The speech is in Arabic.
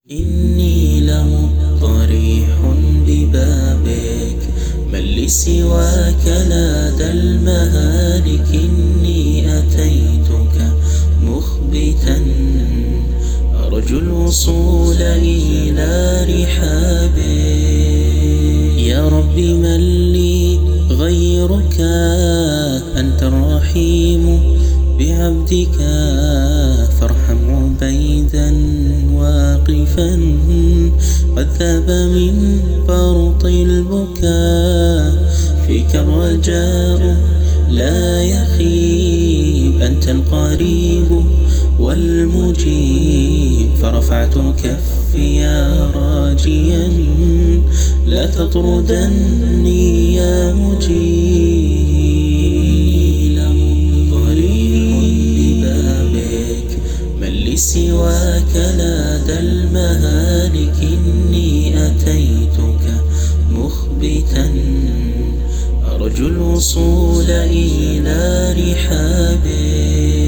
إني لمضطرح ببابك، من لي سواك لدى المهالك. إني أتيتك مخبتا أرجو الوصول إلى رحابك. يا رب من لي غيرك، أنت الرحيم بعبدك، فارحم عبيدا واقفا قد ذاب من فرط البكاء. فيك الرجاء لا يخيب، أنت القريب والمجيب، فرفعت كفي راجيا لا تطردني يا مجيب. سواك لدى المهالك. إني أتيتك مخبتا أرجو الوصول إلى رحابك.